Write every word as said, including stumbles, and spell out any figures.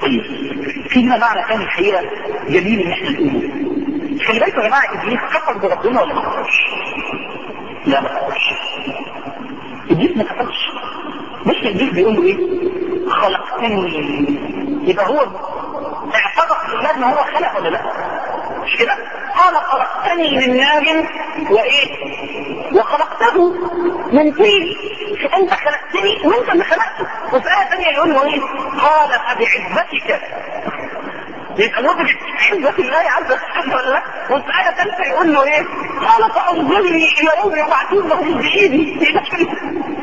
طيب في هنا معنى ثاني الحقيقه جميل ان احنا نقوله. خلي بالكم يا جماعه، ابليس كفر بربنا ولا ما كفرش؟ لا ما كفرش. ابليس ما كفرش. مش ابليس بيقول له ايه؟ خلقتني. يبقى هو اعترف بالله ان هو خلق ولا لا؟ مش كده؟ قال خلقتني من نار وايه؟ وخلقته من طين. فانت خلقتني وانت اللي خلقته. وفي آية ثانية يقول له ايه؟ قال فبعزتك. يبقى ندرك عزة الله عز وجل ولا لا؟ وفي آية ثالثة يقول له ايه؟ قال فانظرني الى يوم يبعثون من بايدي.